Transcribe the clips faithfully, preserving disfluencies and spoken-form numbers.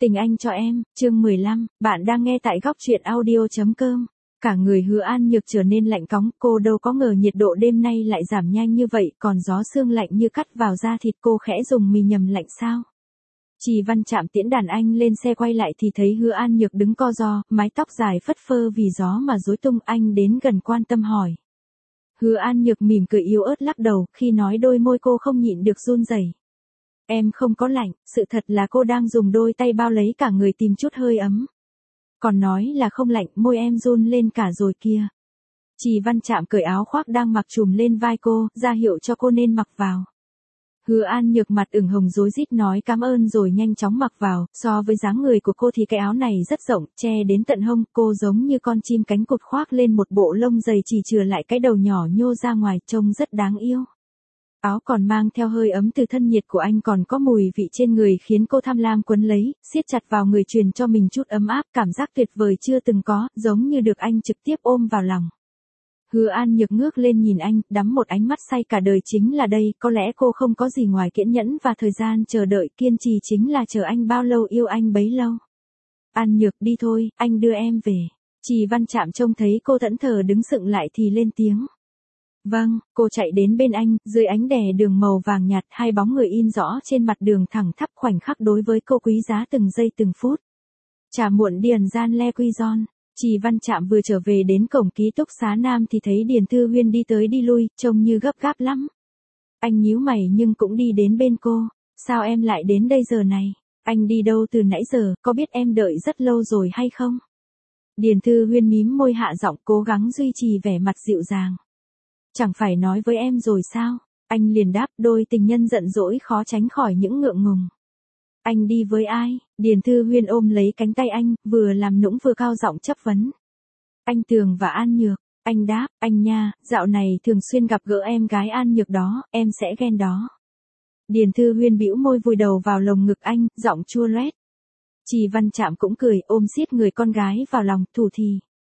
Tình anh cho em, chương mười lăm, bạn đang nghe tại góc truyện audio chấm com. Cả người Hứa An Nhược trở nên lạnh cóng, cô đâu có ngờ nhiệt độ đêm nay lại giảm nhanh như vậy, còn gió sương lạnh như cắt vào da thịt, cô khẽ dùng mì nhầm lạnh sao. Trì Văn Trạm tiễn đàn anh lên xe quay lại thì thấy Hứa An Nhược đứng co ro, mái tóc dài phất phơ vì gió mà rối tung. Anh đến gần quan tâm hỏi. Hứa An Nhược mỉm cười yếu ớt lắc đầu, khi nói đôi môi cô không nhịn được run rẩy. Em không có lạnh, sự thật là cô đang dùng đôi tay bao lấy cả người tìm chút hơi ấm. Còn nói là không lạnh, môi em run lên cả rồi kia. Trì Văn Trạm cởi áo khoác đang mặc trùm lên vai cô, ra hiệu cho cô nên mặc vào. Hứa An Nhược mặt ửng hồng rối rít nói cảm ơn rồi nhanh chóng mặc vào, so với dáng người của cô thì cái áo này rất rộng, che đến tận hông, cô giống như con chim cánh cụt khoác lên một bộ lông dày chỉ chừa lại cái đầu nhỏ nhô ra ngoài, trông rất đáng yêu. Áo còn mang theo hơi ấm từ thân nhiệt của anh, còn có mùi vị trên người khiến cô tham lam quấn lấy, siết chặt vào người truyền cho mình chút ấm áp, cảm giác tuyệt vời chưa từng có, giống như được anh trực tiếp ôm vào lòng. Hứa An Nhược ngước lên nhìn anh, đắm một ánh mắt say cả đời chính là đây, có lẽ cô không có gì ngoài kiên nhẫn và thời gian chờ đợi, kiên trì chính là chờ anh bao lâu yêu anh bấy lâu. An Nhược đi thôi, anh đưa em về. Trì Văn Trạm trông thấy cô thẫn thờ đứng sững lại thì lên tiếng. Vâng, cô chạy đến bên anh, dưới ánh đèn đường màu vàng nhạt, hai bóng người in rõ trên mặt đường thẳng thắp, khoảnh khắc đối với cô quý giá từng giây từng phút. Trà muộn Điền gian le quy giòn. Trì Văn Trạm vừa trở về đến cổng ký túc xá Nam thì thấy Điền Thư Huyên đi tới đi lui, trông như gấp gáp lắm. Anh nhíu mày nhưng cũng đi đến bên cô. Sao em lại đến đây giờ này? Anh đi đâu từ nãy giờ, có biết em đợi rất lâu rồi hay không? Điền Thư Huyên mím môi hạ giọng, cố gắng duy trì vẻ mặt dịu dàng. Chẳng phải nói với em rồi sao? Anh liền đáp, đôi tình nhân giận dỗi khó tránh khỏi những ngượng ngùng. Anh đi với ai? Điền Thư Huyên ôm lấy cánh tay anh, vừa làm nũng vừa cao giọng chất vấn. Anh Tường và An Nhược. Anh đáp, anh nha, dạo này thường xuyên gặp gỡ em gái An Nhược đó, em sẽ ghen đó. Điền Thư Huyên bĩu môi vùi đầu vào lồng ngực anh, giọng chua loét. Trì Văn Trạm cũng cười, ôm siết người con gái vào lòng, thủ thì.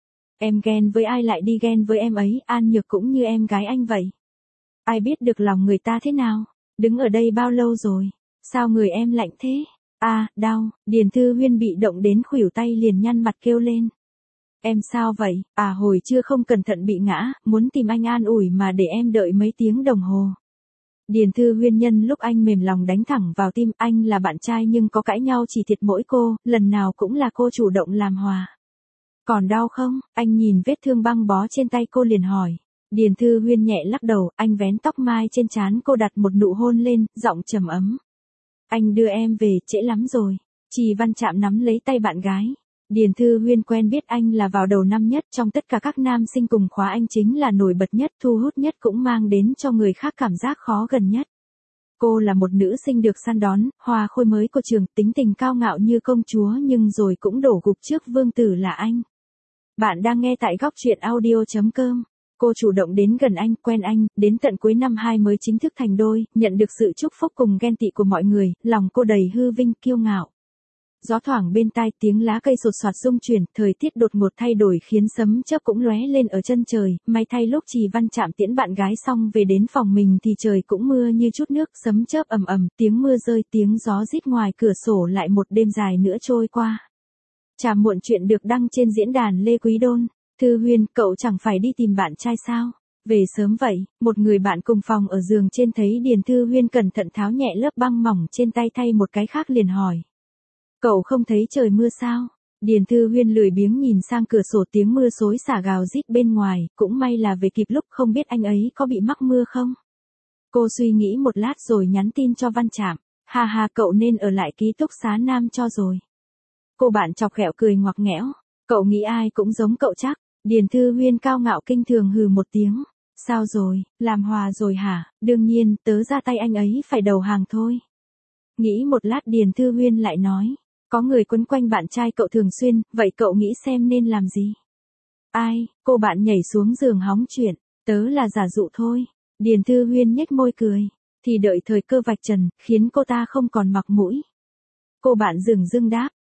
Em ghen với ai lại đi ghen với em ấy, An Nhược cũng như em gái anh vậy. Ai biết được lòng người ta thế nào? Đứng ở đây bao lâu rồi? Sao người em lạnh thế? À, đau. Điền Thư Huyên bị động đến khuỷu tay liền nhăn mặt kêu lên. Em sao vậy? À, hồi trưa không cẩn thận bị ngã, muốn tìm anh an ủi mà để em đợi mấy tiếng đồng hồ. Điền Thư Huyên nhân lúc anh mềm lòng đánh thẳng vào tim, anh là bạn trai nhưng có cãi nhau chỉ thiệt mỗi cô, lần nào cũng là cô chủ động làm hòa. Còn đau không? Anh nhìn vết thương băng bó trên tay cô liền hỏi. Điền Thư Huyên nhẹ lắc đầu, anh vén tóc mai trên trán cô đặt một nụ hôn lên, giọng trầm ấm. Anh đưa em về, trễ lắm rồi. Trì Văn Trạm nắm lấy tay bạn gái. Điền Thư Huyên quen biết anh là vào đầu năm nhất, trong tất cả các nam sinh cùng khóa anh chính là nổi bật nhất, thu hút nhất, cũng mang đến cho người khác cảm giác khó gần nhất. Cô là một nữ sinh được săn đón, hoa khôi mới của trường, tính tình cao ngạo như công chúa nhưng rồi cũng đổ gục trước vương tử là anh. Bạn đang nghe tại góc truyện audio chấm com. Cô chủ động đến gần anh, quen anh, đến tận cuối năm hai mới chính thức thành đôi, nhận được sự chúc phúc cùng ghen tị của mọi người, lòng cô đầy hư vinh, kiêu ngạo. Gió thoảng bên tai, tiếng lá cây sột soạt rung chuyển, thời tiết đột ngột thay đổi khiến sấm chớp cũng lóe lên ở chân trời, may thay lúc Trì Văn Trạm tiễn bạn gái xong về đến phòng mình thì trời cũng mưa như chút nước, sấm chớp ầm ầm, tiếng mưa rơi, tiếng gió rít ngoài cửa sổ, lại một đêm dài nữa trôi qua. Trà muộn chuyện được đăng trên diễn đàn Lê Quý Đôn. Thư Huyên, cậu chẳng phải đi tìm bạn trai sao? Về sớm vậy, một người bạn cùng phòng ở giường trên thấy Điền Thư Huyên cẩn thận tháo nhẹ lớp băng mỏng trên tay thay một cái khác liền hỏi. Cậu không thấy trời mưa sao? Điền Thư Huyên lười biếng nhìn sang cửa sổ, tiếng mưa xối xả gào rít bên ngoài, cũng may là về kịp lúc, không biết anh ấy có bị mắc mưa không? Cô suy nghĩ một lát rồi nhắn tin cho Văn Trạm. Ha ha, cậu nên ở lại ký túc xá Nam cho rồi. Cô bạn chọc ghẹo cười ngoặc nghẽo. Cậu nghĩ ai cũng giống cậu chắc. Điền Thư Huyên cao ngạo kinh thường hừ một tiếng. Sao rồi, làm hòa rồi hả? Đương nhiên, tớ ra tay anh ấy phải đầu hàng thôi. Nghĩ một lát Điền Thư Huyên lại nói. Có người quấn quanh bạn trai cậu thường xuyên, vậy cậu nghĩ xem nên làm gì? Ai? Cô bạn nhảy xuống giường hóng chuyện. Tớ là giả dụ thôi. Điền Thư Huyên nhếch môi cười. Thì đợi thời cơ vạch trần, khiến cô ta không còn mặc mũi. Cô bạn dửng dưng đáp.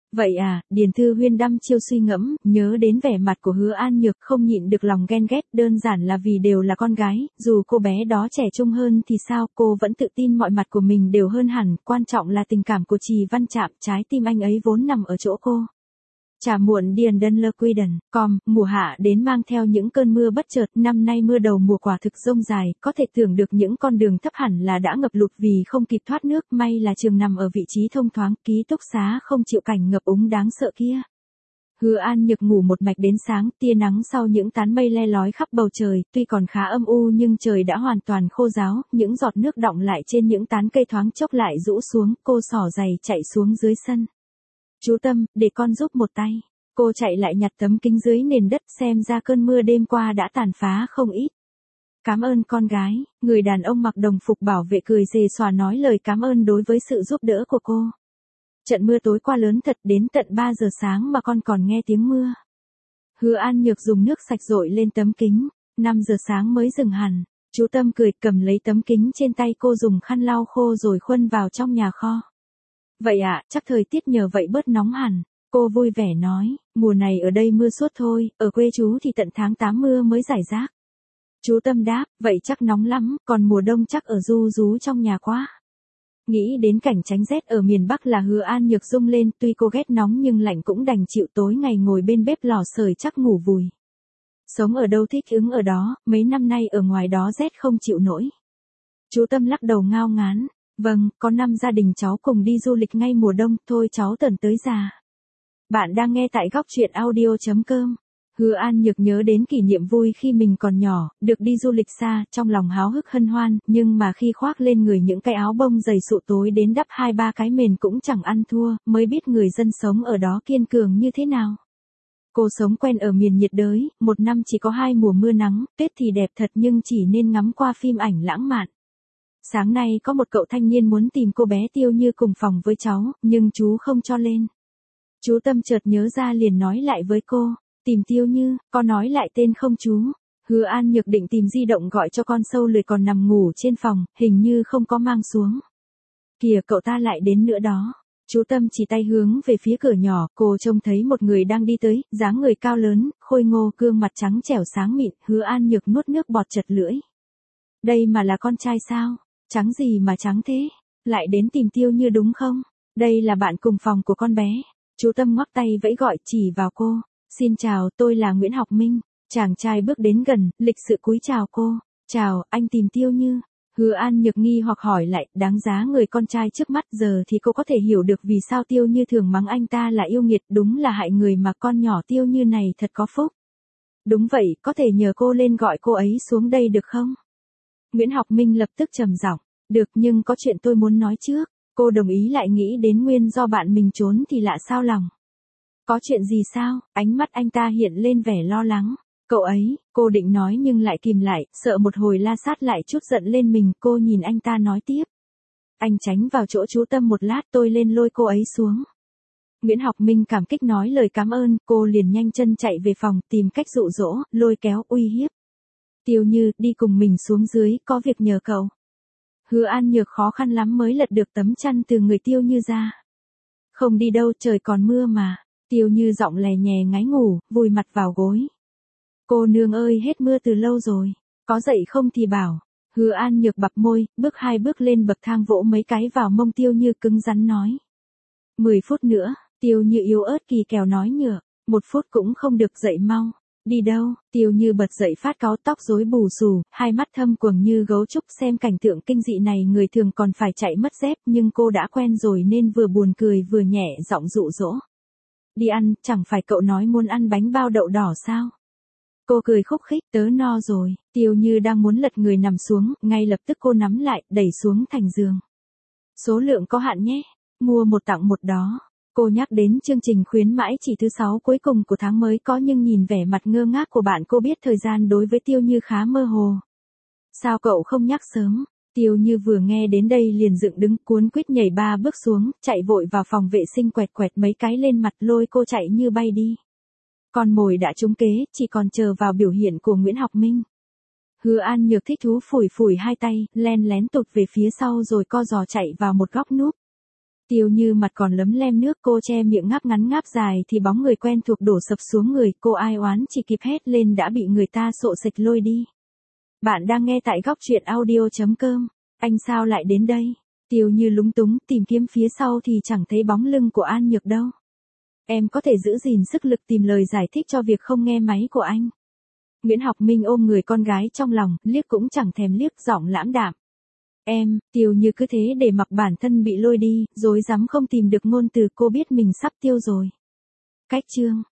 Vậy à, Điền Thư Huyên đăm chiêu suy ngẫm, nhớ đến vẻ mặt của Hứa An Nhược không nhịn được lòng ghen ghét, đơn giản là vì đều là con gái, dù cô bé đó trẻ trung hơn thì sao, cô vẫn tự tin mọi mặt của mình đều hơn hẳn, quan trọng là tình cảm của Trì Văn Trạm, trái tim anh ấy vốn nằm ở chỗ cô. Trà muộn Điền Đơn Lơ Quy Đần, com, mùa hạ đến mang theo những cơn mưa bất chợt, năm nay mưa đầu mùa quả thực rông dài, có thể tưởng được những con đường thấp hẳn là đã ngập lụt vì không kịp thoát nước, may là trường nằm ở vị trí thông thoáng, ký túc xá không chịu cảnh ngập úng đáng sợ kia. Hứa An Nhược ngủ một mạch đến sáng, tia nắng sau những tán mây le lói khắp bầu trời, tuy còn khá âm u nhưng trời đã hoàn toàn khô ráo, những giọt nước đọng lại trên những tán cây thoáng chốc lại rũ xuống, cô xỏ giày chạy xuống dưới sân. Chú Tâm, để con giúp một tay. Cô chạy lại nhặt tấm kính dưới nền đất, xem ra cơn mưa đêm qua đã tàn phá không ít. Cảm ơn con gái, người đàn ông mặc đồng phục bảo vệ cười xề xòa nói lời cảm ơn đối với sự giúp đỡ của cô. Trận mưa tối qua lớn thật, đến tận ba giờ sáng mà con còn nghe tiếng mưa. Hứa An Nhược dùng nước sạch dội lên tấm kính, năm giờ sáng mới dừng hẳn. Chú Tâm cười cầm lấy tấm kính trên tay cô dùng khăn lau khô rồi khuân vào trong nhà kho. Vậy ạ, à, chắc thời tiết nhờ vậy bớt nóng hẳn. Cô vui vẻ nói, mùa này ở đây mưa suốt thôi, ở quê chú thì tận tháng tám mưa mới rải rác. Chú Tâm đáp, vậy chắc nóng lắm, còn mùa đông chắc ở ru rú trong nhà quá. Nghĩ đến cảnh tránh rét ở miền Bắc là Hứa An Nhược rung lên, tuy cô ghét nóng nhưng lạnh cũng đành chịu, tối ngày ngồi bên bếp lò sưởi chắc ngủ vùi. Sống ở đâu thích ứng ở đó, mấy năm nay ở ngoài đó rét không chịu nổi. Chú Tâm lắc đầu ngao ngán, vâng, có năm gia đình cháu cùng đi du lịch ngay mùa đông, thôi cháu tần tới già. Bạn đang nghe tại góc truyện audio.com. Hứa An Nhược nhớ đến kỷ niệm vui khi mình còn nhỏ, được đi du lịch xa, trong lòng háo hức hân hoan, nhưng mà khi khoác lên người những cái áo bông dày sụ tối đến đắp hai ba cái mền cũng chẳng ăn thua, mới biết người dân sống ở đó kiên cường như thế nào. Cô sống quen ở miền nhiệt đới, một năm chỉ có hai mùa mưa nắng, tuyết thì đẹp thật nhưng chỉ nên ngắm qua phim ảnh lãng mạn. Sáng nay có một cậu thanh niên muốn tìm cô bé Tiêu Như cùng phòng với cháu, nhưng chú không cho lên. Chú Tâm chợt nhớ ra liền nói lại với cô, tìm Tiêu Như, có nói lại tên không chú? Hứa An Nhược định tìm di động gọi cho con sâu lười còn nằm ngủ trên phòng, hình như không có mang xuống. Kìa cậu ta lại đến nữa đó. Chú Tâm chỉ tay hướng về phía cửa nhỏ, cô trông thấy một người đang đi tới, dáng người cao lớn, khôi ngô, gương mặt trắng trẻo sáng mịn, Hứa An Nhược nuốt nước bọt chật lưỡi. Đây mà là con trai sao? Trắng gì mà trắng thế? Lại đến tìm Tiêu Như đúng không? Đây là bạn cùng phòng của con bé. Chú Tâm ngoắc tay vẫy gọi chỉ vào cô. Xin chào, tôi là Nguyễn Học Minh. Chàng trai bước đến gần, lịch sự cúi chào cô. Chào, anh tìm Tiêu Như. Hứa An Nhược nghi hoặc hỏi lại, đáng giá người con trai trước mắt, giờ thì cô có thể hiểu được vì sao Tiêu Như thường mắng anh ta là yêu nghiệt, đúng là hại người mà, con nhỏ Tiêu Như này thật có phúc. Đúng vậy, có thể nhờ cô lên gọi cô ấy xuống đây được không? Nguyễn Học Minh lập tức trầm giọng, được nhưng có chuyện tôi muốn nói trước. Cô đồng ý lại nghĩ đến nguyên do bạn mình trốn thì lạ sao lòng. Có chuyện gì sao? Ánh mắt anh ta hiện lên vẻ lo lắng. Cậu ấy, cô định nói nhưng lại kìm lại, sợ một hồi la sát lại chút giận lên mình, cô nhìn anh ta nói tiếp. Anh tránh vào chỗ chú Tâm một lát, tôi lên lôi cô ấy xuống. Nguyễn Học Minh cảm kích nói lời cảm ơn, cô liền nhanh chân chạy về phòng, tìm cách dụ dỗ, lôi kéo, uy hiếp. Tiêu Như, đi cùng mình xuống dưới, có việc nhờ cậu. Hứa An Nhược khó khăn lắm mới lật được tấm chăn từ người Tiêu Như ra. Không đi đâu, trời còn mưa mà. Tiêu Như giọng lè nhè ngáy ngủ, vùi mặt vào gối. Cô nương ơi, hết mưa từ lâu rồi, có dậy không thì bảo. Hứa An Nhược bập môi, bước hai bước lên bậc thang vỗ mấy cái vào mông Tiêu Như cứng rắn nói. Mười phút nữa, Tiêu Như yếu ớt kỳ kèo nói nhựa, một phút cũng không được, dậy mau. Đi đâu? Tiêu Như bật dậy phát cáu, tóc rối bù xù, hai mắt thâm quầng như gấu trúc, xem cảnh tượng kinh dị này người thường còn phải chạy mất dép, nhưng cô đã quen rồi nên vừa buồn cười vừa nhẹ giọng dụ dỗ. Đi ăn, chẳng phải cậu nói muốn ăn bánh bao đậu đỏ sao? Cô cười khúc khích, tớ no rồi. Tiêu Như đang muốn lật người nằm xuống, ngay lập tức cô nắm lại, đẩy xuống thành giường. Số lượng có hạn nhé, mua một tặng một đó. Cô nhắc đến chương trình khuyến mãi chỉ thứ sáu cuối cùng của tháng mới có, nhưng nhìn vẻ mặt ngơ ngác của bạn cô biết thời gian đối với Tiêu Như khá mơ hồ. Sao cậu không nhắc sớm? Tiêu Như vừa nghe đến đây liền dựng đứng, cuốn quýt nhảy ba bước xuống, chạy vội vào phòng vệ sinh quẹt quẹt mấy cái lên mặt, lôi cô chạy như bay đi. Con mồi đã trúng kế, chỉ còn chờ vào biểu hiện của Nguyễn Học Minh. Hứa An Nhược thích thú phủi phủi hai tay, len lén tụt về phía sau rồi co giò chạy vào một góc núp. Tiêu Như mặt còn lấm lem nước, cô che miệng ngáp ngắn ngáp dài thì bóng người quen thuộc đổ sập xuống người, cô ai oán chỉ kịp hét lên đã bị người ta xộ xệch lôi đi. Bạn đang nghe tại góc truyện audio.com. Anh sao lại đến đây? Tiêu Như lúng túng tìm kiếm phía sau thì chẳng thấy bóng lưng của An Nhược đâu. Em có thể giữ gìn sức lực tìm lời giải thích cho việc không nghe máy của anh. Nguyễn Học Minh ôm người con gái trong lòng, liếc cũng chẳng thèm liếc, giọng lãm đạm. Em, Tiêu Như cứ thế để mặc bản thân bị lôi đi, rối rắm không tìm được ngôn từ, cô biết mình sắp tiêu rồi. Cách chương